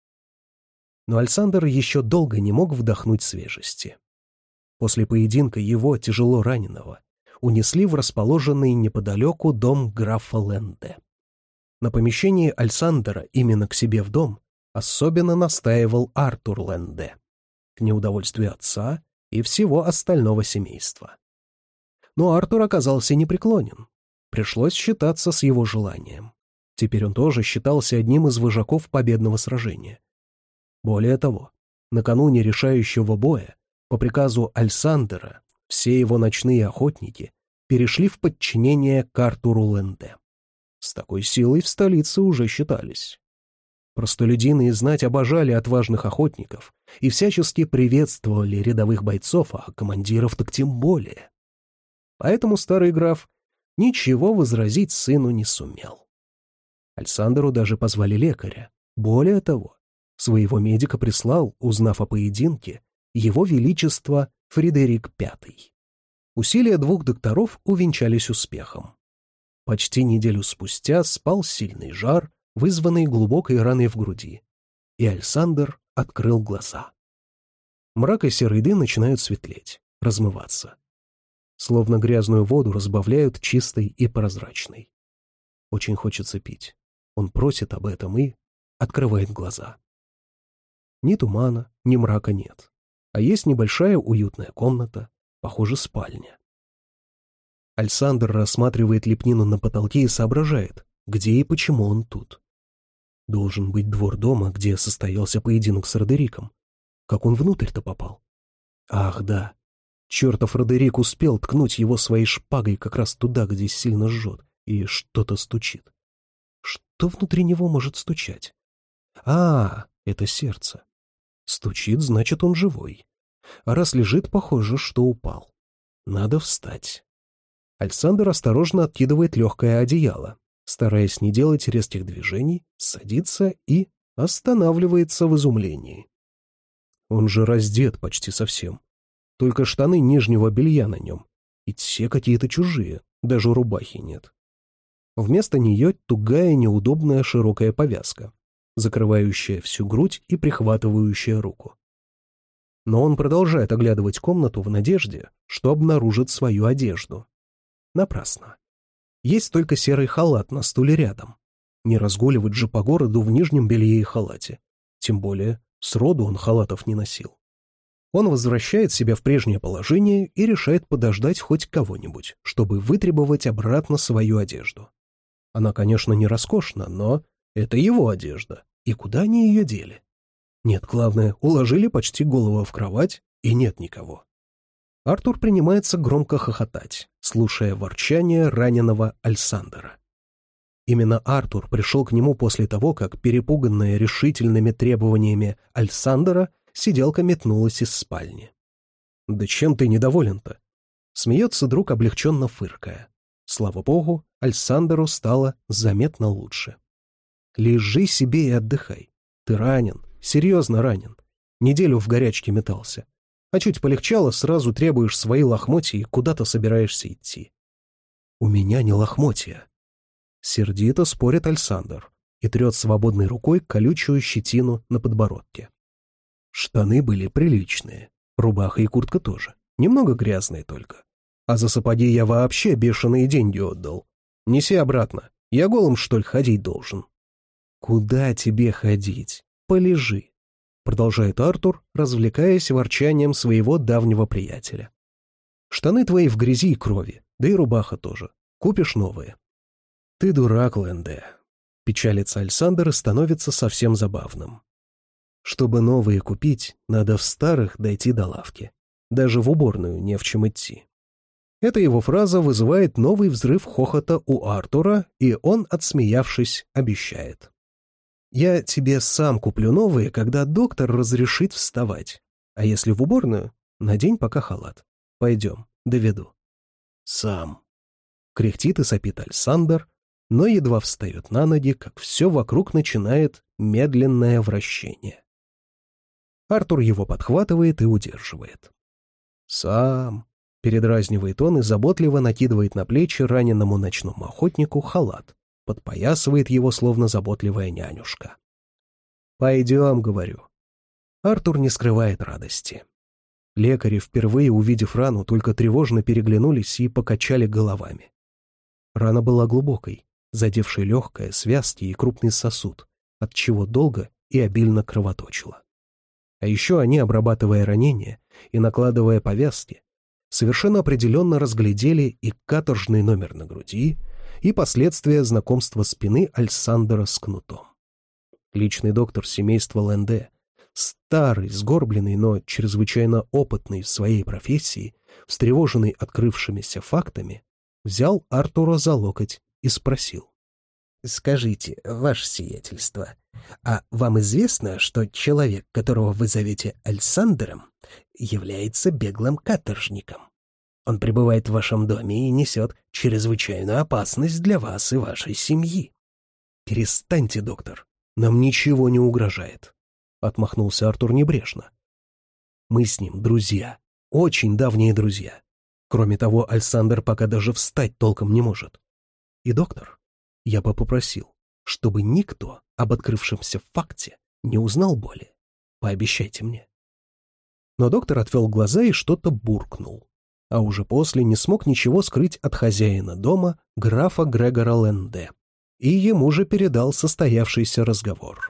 Но Альсандр еще долго не мог вдохнуть свежести. После поединка его, тяжело раненого, унесли в расположенный неподалеку дом графа Ленде. На помещении Альсандра именно к себе в дом особенно настаивал Артур Ленде, к неудовольствию отца и всего остального семейства. Но Артур оказался непреклонен. Пришлось считаться с его желанием. Теперь он тоже считался одним из вожаков победного сражения. Более того, накануне решающего боя, по приказу Альсандера, все его ночные охотники перешли в подчинение к Артуру Ленде. С такой силой в столице уже считались. Простолюдины и знать обожали отважных охотников и всячески приветствовали рядовых бойцов, а командиров так тем более. Поэтому старый граф ничего возразить сыну не сумел. Альсандеру даже позвали лекаря. Более того, своего медика прислал, узнав о поединке, его величество Фредерик Пятый. Усилия двух докторов увенчались успехом. Почти неделю спустя спал сильный жар, вызванный глубокой раной в груди, и Альсандр открыл глаза. Мрак и серый дым начинают светлеть, размываться. словно грязную воду разбавляют чистой и прозрачной. Очень хочется пить. Он просит об этом и открывает глаза. Ни тумана, ни мрака нет, а есть небольшая уютная комната, похоже, спальня. Альсандр рассматривает лепнину на потолке и соображает, где и почему он тут. Должен быть двор дома, где состоялся поединок с Родериком. Как он внутрь-то попал? Ах, да. Чертов Родерик успел ткнуть его своей шпагой как раз туда, где сильно жжет, и что-то стучит. Что внутри него может стучать? А, это сердце. Стучит, значит, он живой. А раз лежит, похоже, что упал. Надо встать. Альсандр осторожно откидывает легкое одеяло, стараясь не делать резких движений, садится и останавливается в изумлении. Он же раздет почти совсем. Только штаны нижнего белья на нем. И все какие-то чужие, даже рубахи нет. Вместо нее тугая неудобная широкая повязка, закрывающая всю грудь и прихватывающая руку. Но он продолжает оглядывать комнату в надежде, что обнаружит свою одежду. Напрасно. Есть только серый халат на стуле рядом. Не разгуливать же по городу в нижнем белье и халате. Тем более, сроду он халатов не носил. Он возвращает себя в прежнее положение и решает подождать хоть кого-нибудь, чтобы вытребовать обратно свою одежду. Она, конечно, не роскошна, но это его одежда, и куда они ее дели? Нет, главное, уложили почти голову в кровать, и нет никого. Артур принимается громко хохотать, слушая ворчание раненого Альсандера. Именно Артур пришел к нему после того, как, перепуганная решительными требованиями Альсандера, сиделка метнулась из спальни. «Да чем ты недоволен-то?» Смеется друг, облегченно фыркая. Слава богу, Альсандеру стало заметно лучше. «Лежи себе и отдыхай. Ты ранен, серьезно ранен. Неделю в горячке метался. А чуть полегчало, сразу требуешь свои лохмотья и куда-то собираешься идти». «У меня не лохмотья». Сердито спорит Альсандер и трет свободной рукой колючую щетину на подбородке. Штаны были приличные, рубаха и куртка тоже, немного грязные только. А за сапоги я вообще бешеные деньги отдал. Неси обратно, я голым, что ли, ходить должен. «Куда тебе ходить? Полежи», — продолжает Артур, развлекаясь ворчанием своего давнего приятеля. «Штаны твои в грязи и крови, да и рубаха тоже. Купишь новые». «Ты дурак, Ленде», — печалится Альсандер и становится совсем забавным. Чтобы новые купить, надо в старых дойти до лавки. Даже в уборную не в чем идти. Эта его фраза вызывает новый взрыв хохота у Артура, и он, отсмеявшись, обещает. «Я тебе сам куплю новые, когда доктор разрешит вставать. А если в уборную, надень пока халат. Пойдем, доведу». «Сам», — кряхтит и сопит Альсандер, но едва встает на ноги, как все вокруг начинает медленное вращение. Артур его подхватывает и удерживает. «Сам», — передразнивает он и заботливо накидывает на плечи раненому ночному охотнику халат, подпоясывает его, словно заботливая нянюшка. «Пойдем», — говорю. Артур не скрывает радости. Лекари, впервые увидев рану, только тревожно переглянулись и покачали головами. Рана была глубокой, задевшей легкое, связки и крупный сосуд, отчего долго и обильно кровоточила. А еще они, обрабатывая ранения и накладывая повязки, совершенно определенно разглядели и каторжный номер на груди, и последствия знакомства спины Альсандера с кнутом. Личный доктор семейства Ленде, старый, сгорбленный, но чрезвычайно опытный в своей профессии, встревоженный открывшимися фактами, взял Артура за локоть и спросил. «Скажите, ваше сиятельство, а вам известно, что человек, которого вы зовете Альсандером, является беглым каторжником? Он пребывает в вашем доме и несет чрезвычайную опасность для вас и вашей семьи». «Перестаньте, доктор, нам ничего не угрожает», — отмахнулся Артур небрежно. «Мы с ним друзья, очень давние друзья. Кроме того, Альсандер пока даже встать толком не может. И, доктор, я бы попросил, чтобы никто об открывшемся факте не узнал более. Пообещайте мне». Но доктор отвел глаза и что-то буркнул. а уже после не смог ничего скрыть от хозяина дома, графа Грегора Ленде, и ему же передал состоявшийся разговор.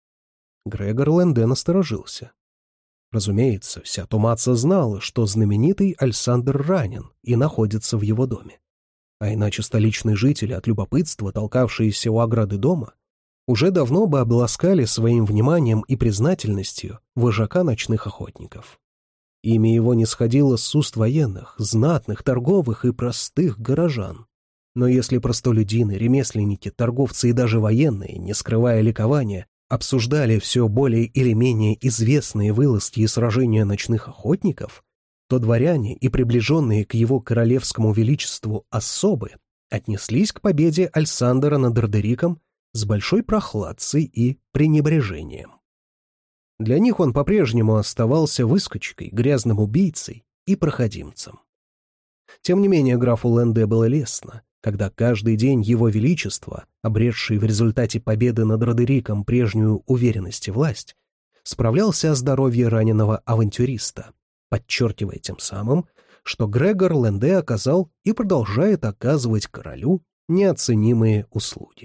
Грегор Ленде насторожился. Разумеется, вся Тумаца знала, что знаменитый Альсандр ранен и находится в его доме. А иначе столичные жители, от любопытства, толкавшиеся у ограды дома, уже давно бы обласкали своим вниманием и признательностью вожака ночных охотников. Имя его не сходило с уст военных, знатных, торговых и простых горожан. Но если простолюдины, ремесленники, торговцы и даже военные, не скрывая ликования, обсуждали все более или менее известные вылазки и сражения ночных охотников, то дворяне и приближенные к его королевскому величеству особы отнеслись к победе Альсандера над Родериком с большой прохладцей и пренебрежением. Для них он по-прежнему оставался выскочкой, грязным убийцей и проходимцем. Тем не менее, графу Ленде было лестно, когда каждый день его величество, обретший в результате победы над Родериком прежнюю уверенность и власть, справлялся о здоровье раненого авантюриста, подчеркивая тем самым, что Грегор Ленде оказал и продолжает оказывать королю неоценимые услуги.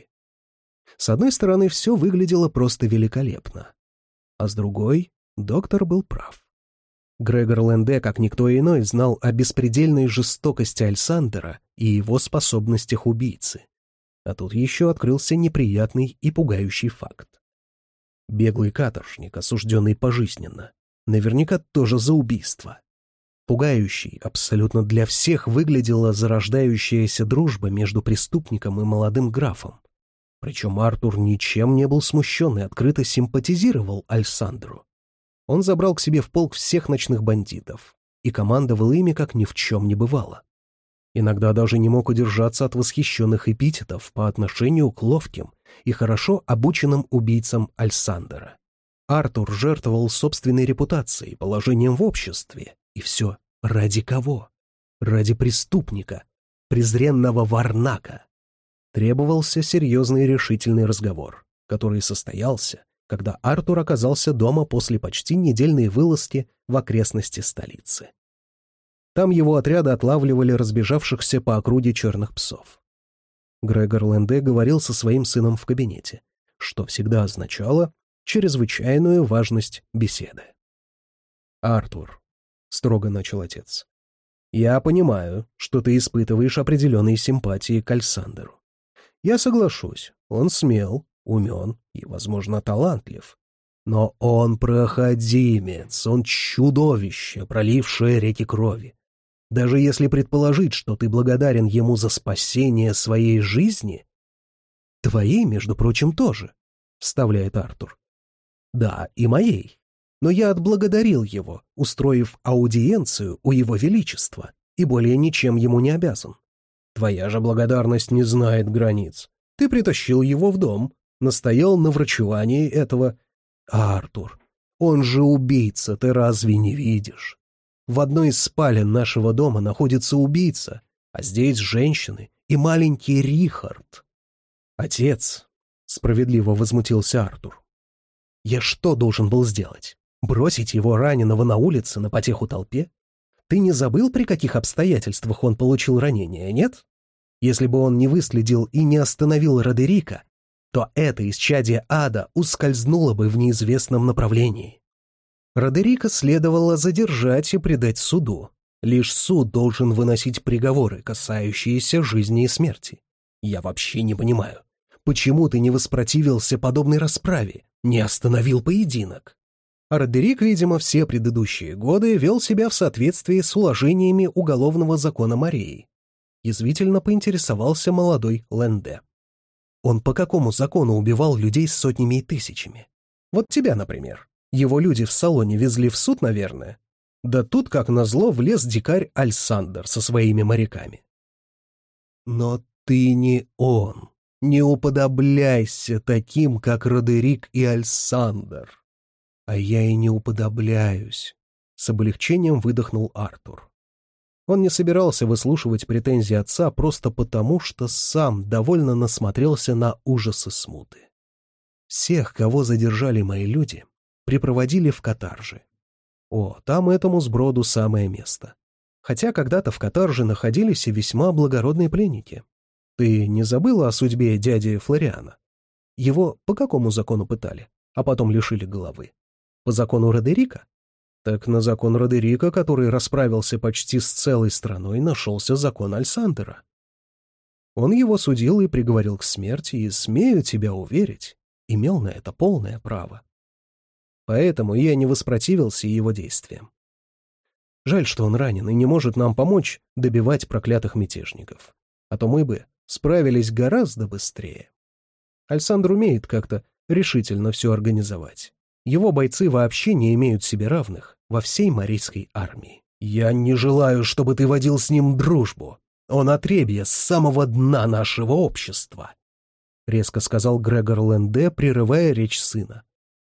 С одной стороны, все выглядело просто великолепно, а с другой, доктор был прав. Грегор Ленде, как никто иной, знал о беспредельной жестокости Альсандера и его способностях убийцы. А тут еще открылся неприятный и пугающий факт. Беглый каторжник, осужденный пожизненно, наверняка тоже за убийство. Пугающей абсолютно для всех выглядела зарождающаяся дружба между преступником и молодым графом. Причем Артур ничем не был смущен и открыто симпатизировал Альсандру. Он забрал к себе в полк всех ночных бандитов и командовал ими, как ни в чем не бывало. Иногда даже не мог удержаться от восхищенных эпитетов по отношению к ловким и хорошо обученным убийцам Альсандера. Артур жертвовал собственной репутацией, положением в обществе, и все ради кого? Ради преступника, презренного Варнака. Требовался серьезный и решительный разговор, который состоялся, когда Артур оказался дома после почти недельной вылазки в окрестности столицы. Там его отряды отлавливали разбежавшихся по округе черных псов. Грегор Ленде говорил со своим сыном в кабинете, что всегда означало чрезвычайную важность беседы. «Артур», — строго начал отец, — «я понимаю, что ты испытываешь определенные симпатии к Альсандеру. Я соглашусь, он смел, умен и, возможно, талантлив. Но он проходимец, он чудовище, пролившее реки крови. Даже если предположить, что ты благодарен ему за спасение своей жизни...» «Твоей, между прочим, тоже», — вставляет Артур. «Да, и моей. Но я отблагодарил его, устроив аудиенцию у его величества, и более ничем ему не обязан. Твоя же благодарность не знает границ. Ты притащил его в дом, настоял на врачевании этого... Артур, он же убийца, ты разве не видишь? В одной из спален нашего дома находится убийца, а здесь женщины и маленький Рихард». «Отец», — справедливо возмутился Артур, — «я что должен был сделать? Бросить его раненого на улице на потеху толпе? Ты не забыл, при каких обстоятельствах он получил ранение, нет? Если бы он не выследил и не остановил Родерика, то это исчадие ада ускользнуло бы в неизвестном направлении. Родерика следовало задержать и предать суду. Лишь суд должен выносить приговоры, касающиеся жизни и смерти. Я вообще не понимаю, почему ты не воспротивился подобной расправе, не остановил поединок?» А Родерик, видимо, все предыдущие годы вел себя в соответствии с уложениями уголовного закона Морей. Язвительно поинтересовался молодой Ленде. «Он по какому закону убивал людей с сотнями и тысячами? Вот тебя, например. Его люди в салоне везли в суд, наверное. Да тут, как назло, влез дикарь Альсандер со своими моряками». «Но ты не он. Не уподобляйся таким, как Родерик и Альсандер». «А я и не уподобляюсь», — с облегчением выдохнул Артур. Он не собирался выслушивать претензии отца просто потому, что сам довольно насмотрелся на ужасы смуты. Всех, кого задержали мои люди, припроводили в каторжи. О, там этому сброду самое место. Хотя когда-то в Катарже находились и весьма благородные пленники. Ты не забыла о судьбе дяди Флориана? Его по какому закону пытали, а потом лишили головы? По закону Родерика? Так на закон Родерика, который расправился почти с целой страной, нашелся закон Альсандера. Он его судил и приговорил к смерти, и, смею тебя уверить, имел на это полное право. Поэтому я не воспротивился его действиям. Жаль, что он ранен и не может нам помочь добивать проклятых мятежников. А то мы бы справились гораздо быстрее. Альсандр умеет как-то решительно все организовать. Его бойцы вообще не имеют себе равных во всей Марийской армии. Я не желаю, чтобы ты водил с ним дружбу. Он отребье с самого дна нашего общества, — резко сказал Грегор Ленде, прерывая речь сына.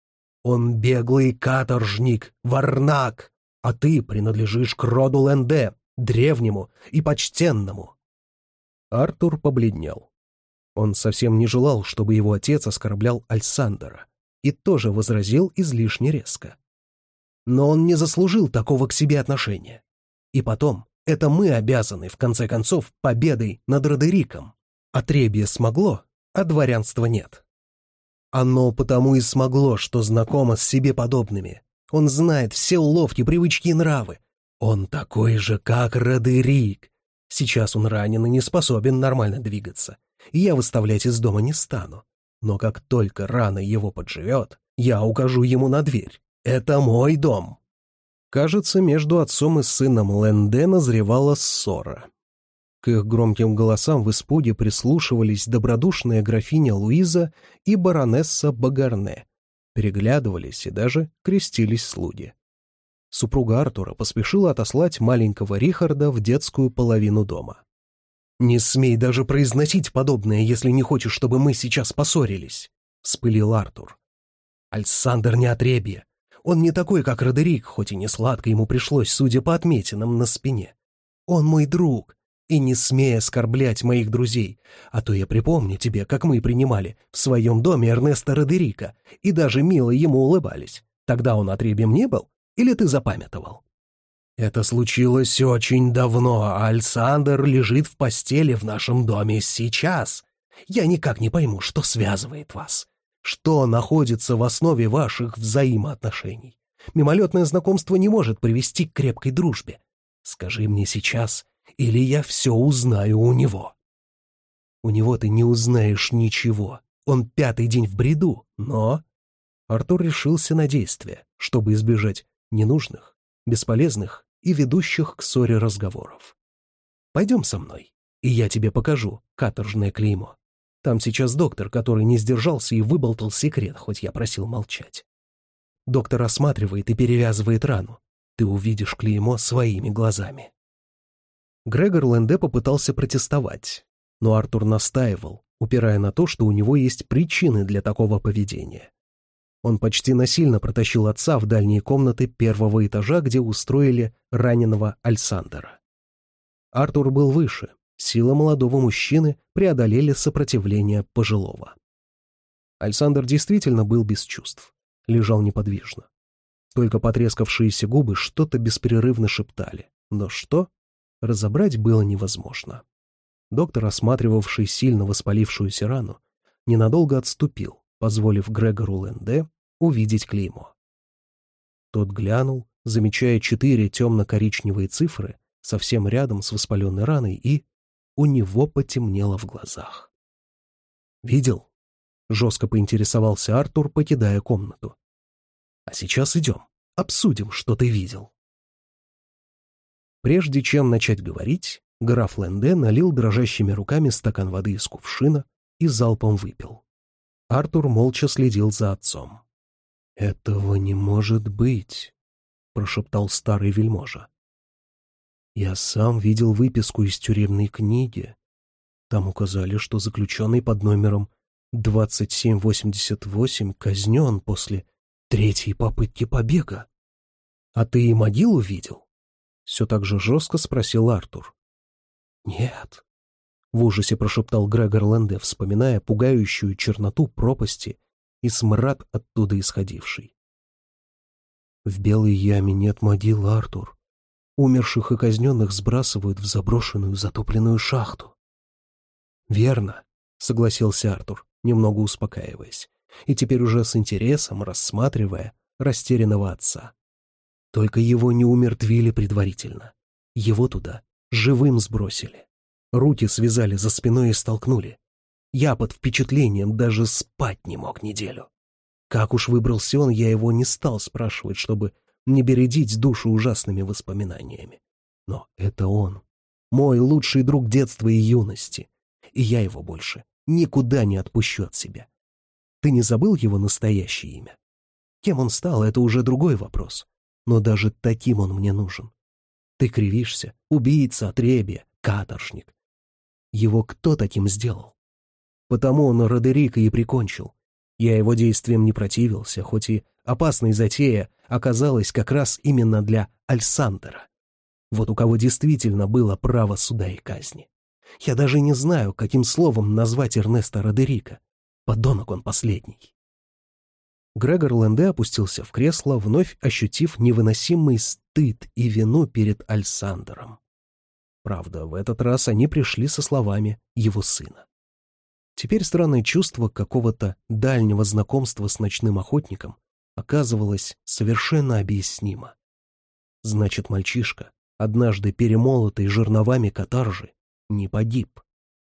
Он беглый каторжник, варнак, а ты принадлежишь к роду Ленде, древнему и почтенному. Артур побледнел. Он совсем не желал, чтобы его отец оскорблял Альсандера, и тоже возразил излишне резко. Но он не заслужил такого к себе отношения. И потом, это мы обязаны, в конце концов, победой над Родериком. Отребье смогло, а дворянства нет. Оно потому и смогло, что знакомо с себе подобными. Он знает все уловки, привычки и нравы. Он такой же, как Родерик. Сейчас он ранен и не способен нормально двигаться. И я выставлять из дома не стану. Но как только рана его подживет, я укажу ему на дверь. Это мой дом. Кажется, между отцом и сыном Ленде назревала ссора. К их громким голосам в испуге прислушивались добродушная графиня Луиза и баронесса Багарне, переглядывались и даже крестились слуги. Супруга Артура поспешила отослать маленького Рихарда в детскую половину дома. «Не смей даже произносить подобное, если не хочешь, чтобы мы сейчас поссорились», — вспылил Артур. «Альсандер не отребье. Он не такой, как Родерик, хоть и не сладко ему пришлось, судя по отметинам на спине. Он мой друг, и не смей оскорблять моих друзей, а то я припомню тебе, как мы принимали в своем доме Эрнеста Родерика и даже мило ему улыбались. Тогда он отребьем не был, или ты запамятовал? Это случилось очень давно, а Альсандер лежит в постели в нашем доме сейчас. Я никак не пойму, что связывает вас. Что находится в основе ваших взаимоотношений? Мимолетное знакомство не может привести к крепкой дружбе. Скажи мне сейчас, или я все узнаю у него. У него ты не узнаешь ничего. Он пятый день в бреду, но... Артур решился на действие, чтобы избежать ненужных, бесполезных и ведущих к ссоре разговоров. Пойдем со мной, и я тебе покажу каторжное клеймо. Там сейчас доктор, который не сдержался и выболтал секрет, хоть я просил молчать. Доктор осматривает и перевязывает рану. Ты увидишь клеймо своими глазами. Грегор Ленде попытался протестовать, но Артур настаивал, упирая на то, что у него есть причины для такого поведения. Он почти насильно протащил отца в дальние комнаты первого этажа, где устроили раненого Альсандера. Артур был выше, силы молодого мужчины преодолели сопротивление пожилого. Альсандер действительно был без чувств, лежал неподвижно. Только потрескавшиеся губы что-то беспрерывно шептали, но что, разобрать было невозможно. Доктор, осматривавший сильно воспалившуюся рану, ненадолго отступил, позволив Грегору Ленде увидеть клеймо. Тот глянул, замечая четыре темно-коричневые цифры совсем рядом с воспаленной раной, и у него потемнело в глазах. «Видел?» — жестко поинтересовался Артур, покидая комнату. «А сейчас идем, обсудим, что ты видел». Прежде чем начать говорить, граф Ленде налил дрожащими руками стакан воды из кувшина и залпом выпил. Артур молча следил за отцом. «Этого не может быть», — прошептал старый вельможа. «Я сам видел выписку из тюремной книги. Там указали, что заключенный под номером двадцать семь восемьдесят восемь казнен после третьей попытки побега. А ты и могилу видел?» — все так же жестко спросил Артур. «Нет», — в ужасе прошептал Грегор Ленде, вспоминая пугающую черноту пропасти и смрад оттуда исходивший. «В Белой яме нет могил, Артур. Умерших и казненных сбрасывают в заброшенную затопленную шахту. «Верно», — согласился Артур, немного успокаиваясь, и теперь уже с интересом рассматривая растерянного отца. Только его не умертвили предварительно. Его туда живым сбросили. Руки связали за спиной и столкнули. Я под впечатлением даже спать не мог неделю. Как уж выбрался он, я его не стал спрашивать, чтобы не бередить душу ужасными воспоминаниями. Но это он, мой лучший друг детства и юности, и я его больше никуда не отпущу от себя. Ты не забыл его настоящее имя? Кем он стал, это уже другой вопрос, но даже таким он мне нужен. Ты кривишься, убийца, отребье, каторжник. Его кто таким сделал? Потому он Родерика и прикончил. Я его действиям не противился, хоть и опасной затея оказалась как раз именно для Альсандера. Вот у кого действительно было право суда и казни. Я даже не знаю, каким словом назвать Эрнеста Родерика. Подонок он последний. Грегор Ленде опустился в кресло, вновь ощутив невыносимый стыд и вину перед Альсандером. Правда, в этот раз они пришли со словами его сына. Теперь странное чувство какого-то дальнего знакомства с ночным охотником оказывалось совершенно объяснимо. Значит, мальчишка, однажды перемолотый жерновами каторжи, не погиб.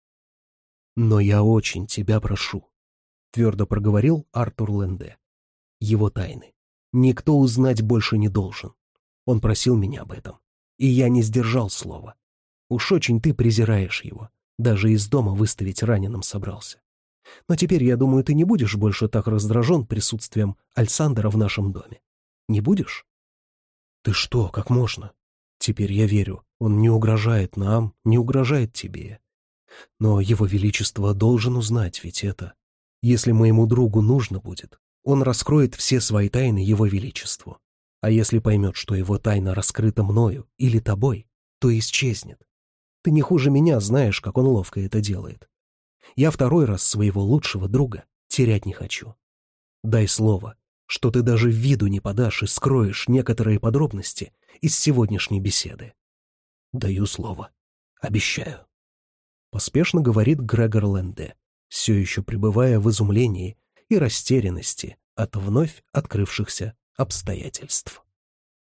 «Но я очень тебя прошу», — твердо проговорил Артур Ленде. «Его тайны никто узнать больше не должен. Он просил меня об этом, и я не сдержал слова. Уж очень ты презираешь его. Даже из дома выставить раненым собрался. Но теперь, я думаю, ты не будешь больше так раздражен присутствием Альсандера в нашем доме. Не будешь?» «Ты что, как можно? Теперь я верю, он не угрожает нам, не угрожает тебе. Но его величество должен узнать, ведь это... Если моему другу нужно будет, он раскроет все свои тайны его величеству. А если поймет, что его тайна раскрыта мною или тобой, то исчезнет. Ты не хуже меня знаешь, как он ловко это делает. Я второй раз своего лучшего друга терять не хочу. Дай слово, что ты даже виду не подашь и скроешь некоторые подробности из сегодняшней беседы. Даю слово. Обещаю. Поспешно говорит Грегор Ленде, все еще пребывая в изумлении и растерянности от вновь открывшихся обстоятельств.